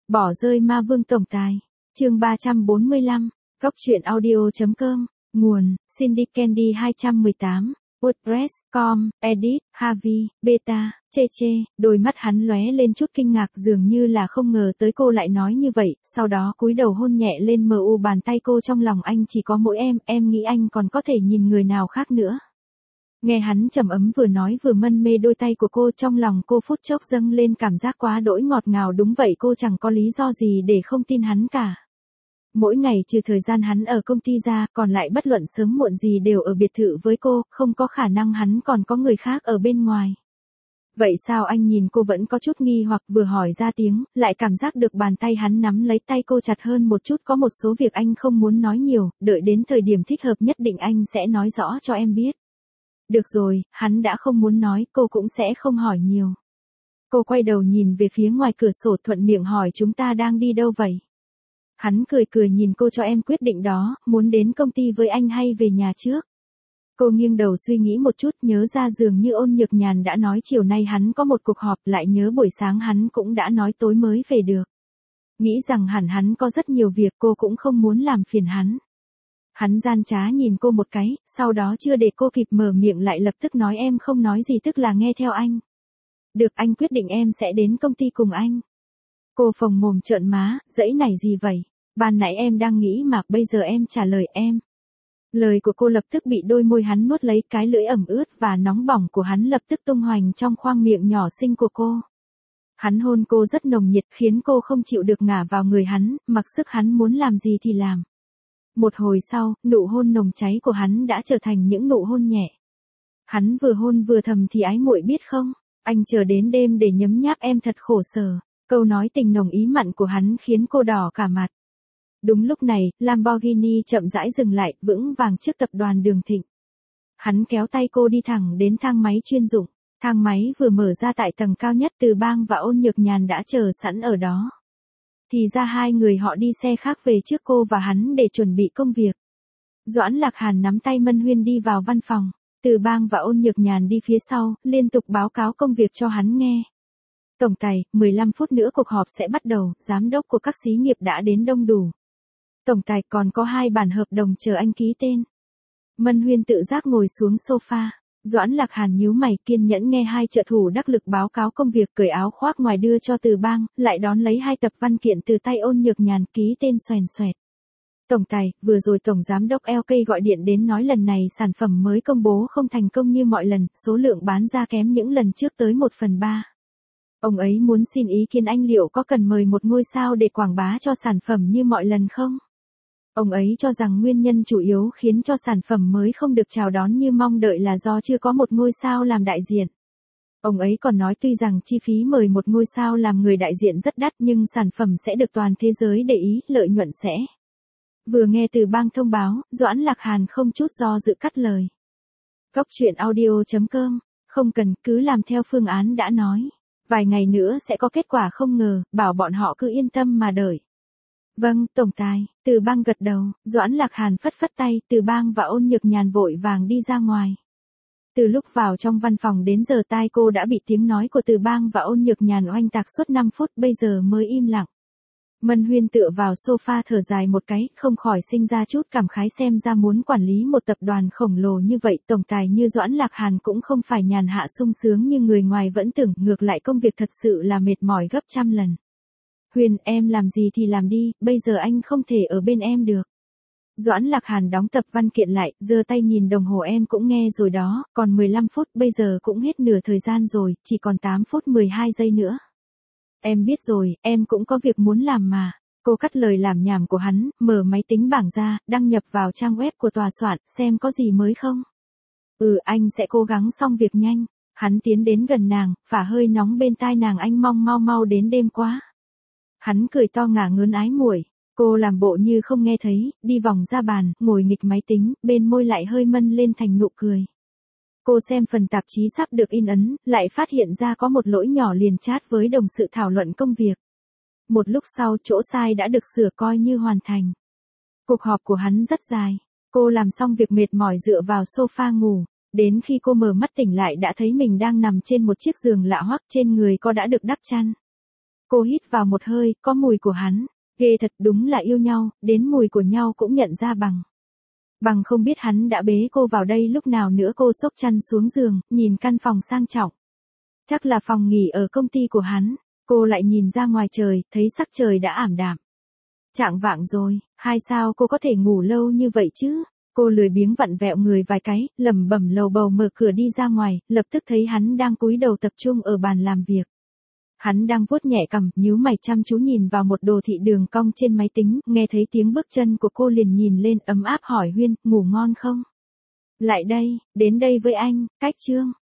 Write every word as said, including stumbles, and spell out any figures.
Bỏ rơi ma vương tổng tài. Chương ba trăm bốn mươi lăm. Góc truyện audio chấm com. Nguồn: Cindy Candy hai một tám. WordPress chấm com. Edit: Harvey. Beta. Chê chê. Đôi mắt hắn lóe lên chút kinh ngạc, dường như là không ngờ tới cô lại nói như vậy, sau đó cúi đầu hôn nhẹ lên mờ u bàn tay cô. Trong lòng anh chỉ có mỗi em, em nghĩ anh còn có thể nhìn người nào khác nữa. Nghe hắn trầm ấm vừa nói vừa mân mê đôi tay của cô, trong lòng cô phút chốc dâng lên cảm giác quá đỗi ngọt ngào. Đúng vậy, cô chẳng có lý do gì để không tin hắn cả. Mỗi ngày trừ thời gian hắn ở công ty ra, còn lại bất luận sớm muộn gì đều ở biệt thự với cô, không có khả năng hắn còn có người khác ở bên ngoài. Vậy sao? Anh nhìn cô vẫn có chút nghi hoặc, vừa hỏi ra tiếng, lại cảm giác được bàn tay hắn nắm lấy tay cô chặt hơn một chút. Có một số việc anh không muốn nói nhiều, đợi đến thời điểm thích hợp nhất định anh sẽ nói rõ cho em biết. Được rồi, hắn đã không muốn nói, cô cũng sẽ không hỏi nhiều. Cô quay đầu nhìn về phía ngoài cửa sổ, thuận miệng hỏi chúng ta đang đi đâu vậy? Hắn cười cười nhìn cô, cho em quyết định đó, muốn đến công ty với anh hay về nhà trước? Cô nghiêng đầu suy nghĩ một chút, nhớ ra dường như Ôn Nhược Nhàn đã nói chiều nay hắn có một cuộc họp, lại nhớ buổi sáng hắn cũng đã nói tối mới về được. Nghĩ rằng hẳn hắn có rất nhiều việc, cô cũng không muốn làm phiền hắn. Hắn gian trá nhìn cô một cái, sau đó chưa để cô kịp mở miệng lại lập tức nói em không nói gì, tức là nghe theo anh. Được, anh quyết định em sẽ đến công ty cùng anh. Cô phồng mồm trợn má, dãy này gì vậy? Ban nãy em đang nghĩ mà, bây giờ em trả lời em. Lời của cô lập tức bị đôi môi hắn nuốt lấy, cái lưỡi ẩm ướt và nóng bỏng của hắn lập tức tung hoành trong khoang miệng nhỏ xinh của cô. Hắn hôn cô rất nồng nhiệt, khiến cô không chịu được ngả vào người hắn, mặc sức hắn muốn làm gì thì làm. Một hồi sau, nụ hôn nồng cháy của hắn đã trở thành những nụ hôn nhẹ. Hắn vừa hôn vừa thầm thì ái muội biết không, anh chờ đến đêm để nhấm nháp em thật khổ sở. Câu nói tình nồng ý mặn của hắn khiến cô đỏ cả mặt. Đúng lúc này, Lamborghini chậm rãi dừng lại, vững vàng trước tập đoàn Đường Thịnh. Hắn kéo tay cô đi thẳng đến thang máy chuyên dụng. Thang máy vừa mở ra, tại tầng cao nhất Từ Bang và Ôn Nhược Nhàn đã chờ sẵn ở đó. Thì ra hai người họ đi xe khác về trước cô và hắn để chuẩn bị công việc. Doãn Lạc Hàn nắm tay Mân Huyên đi vào văn phòng. Từ Bang và Ôn Nhược Nhàn đi phía sau, liên tục báo cáo công việc cho hắn nghe. Tổng tài, mười lăm phút nữa cuộc họp sẽ bắt đầu, giám đốc của các xí nghiệp đã đến đông đủ. Tổng tài, còn có hai bản hợp đồng chờ anh ký tên. Mân Huyên tự giác ngồi xuống sofa. Doãn Lạc Hàn nhíu mày, kiên nhẫn nghe hai trợ thủ đắc lực báo cáo công việc, cởi áo khoác ngoài đưa cho Từ Bang, lại đón lấy hai tập văn kiện từ tay Ôn Nhược Nhàn, ký tên xoèn xoẹt. Tổng tài, vừa rồi Tổng Giám đốc lờ ca gọi điện đến nói lần này sản phẩm mới công bố không thành công như mọi lần, số lượng bán ra kém những lần trước tới một phần ba. Ông ấy muốn xin ý kiến anh liệu có cần mời một ngôi sao để quảng bá cho sản phẩm như mọi lần không? Ông ấy cho rằng nguyên nhân chủ yếu khiến cho sản phẩm mới không được chào đón như mong đợi là do chưa có một ngôi sao làm đại diện. Ông ấy còn nói tuy rằng chi phí mời một ngôi sao làm người đại diện rất đắt nhưng sản phẩm sẽ được toàn thế giới để ý, lợi nhuận sẽ. Vừa nghe Từ Bang thông báo, Doãn Lạc Hàn không chút do dự cắt lời. Góc truyện audio chấm com, không cần, cứ làm theo phương án đã nói. Vài ngày nữa sẽ có kết quả không ngờ, bảo bọn họ cứ yên tâm mà đợi. Vâng, tổng tài. Từ Bang gật đầu, Doãn Lạc Hàn phất phất tay, Từ Bang và Ôn Nhược Nhàn vội vàng đi ra ngoài. Từ lúc vào trong văn phòng đến giờ tai cô đã bị tiếng nói của Từ Bang và Ôn Nhược Nhàn oanh tạc suốt năm phút, bây giờ mới im lặng. Mân Huyên tựa vào sofa thở dài một cái, không khỏi sinh ra chút cảm khái, xem ra muốn quản lý một tập đoàn khổng lồ như vậy, tổng tài như Doãn Lạc Hàn cũng không phải nhàn hạ sung sướng như người ngoài vẫn tưởng, ngược lại công việc thật sự là mệt mỏi gấp trăm lần. Huyền, em làm gì thì làm đi, bây giờ anh không thể ở bên em được. Doãn Lạc Hàn đóng tập văn kiện lại, giơ tay nhìn đồng hồ, em cũng nghe rồi đó, còn mười lăm phút, bây giờ cũng hết nửa thời gian rồi, chỉ còn tám phút mười hai giây nữa. Em biết rồi, em cũng có việc muốn làm mà. Cô cắt lời làm nhảm của hắn, mở máy tính bảng ra, đăng nhập vào trang web của tòa soạn, xem có gì mới không. Ừ, anh sẽ cố gắng xong việc nhanh. Hắn tiến đến gần nàng, phả hơi nóng bên tai nàng, anh mong mau mau đến đêm quá. Hắn cười to ngả ngớn ái muội. Cô làm bộ như không nghe thấy, đi vòng ra bàn, ngồi nghịch máy tính, bên môi lại hơi mân lên thành nụ cười. Cô xem phần tạp chí sắp được in ấn, lại phát hiện ra có một lỗi nhỏ, liền chat với đồng sự thảo luận công việc. Một lúc sau, chỗ sai đã được sửa coi như hoàn thành. Cuộc họp của hắn rất dài. Cô làm xong việc mệt mỏi dựa vào sofa ngủ. Đến khi cô mở mắt tỉnh lại đã thấy mình đang nằm trên một chiếc giường lạ hoắc, trên người có đã được đắp chăn. Cô hít vào một hơi, có mùi của hắn. Ghê thật, đúng là yêu nhau, đến mùi của nhau cũng nhận ra bằng. Bằng không biết hắn đã bế cô vào đây lúc nào nữa. Cô xốc chăn xuống giường, nhìn căn phòng sang trọng. Chắc là phòng nghỉ ở công ty của hắn. Cô lại nhìn ra ngoài trời, thấy sắc trời đã ảm đạm. Chạng vạng rồi, hai sao cô có thể ngủ lâu như vậy chứ? Cô lười biếng vặn vẹo người vài cái, lẩm bẩm lầu bầu mở cửa đi ra ngoài, lập tức thấy hắn đang cúi đầu tập trung ở bàn làm việc. Hắn đang vuốt nhẹ cằm, nhíu mày chăm chú nhìn vào một đồ thị đường cong trên máy tính, nghe thấy tiếng bước chân của cô liền nhìn lên ấm áp hỏi Huyên, ngủ ngon không? Lại đây, đến đây với anh, cách Trương.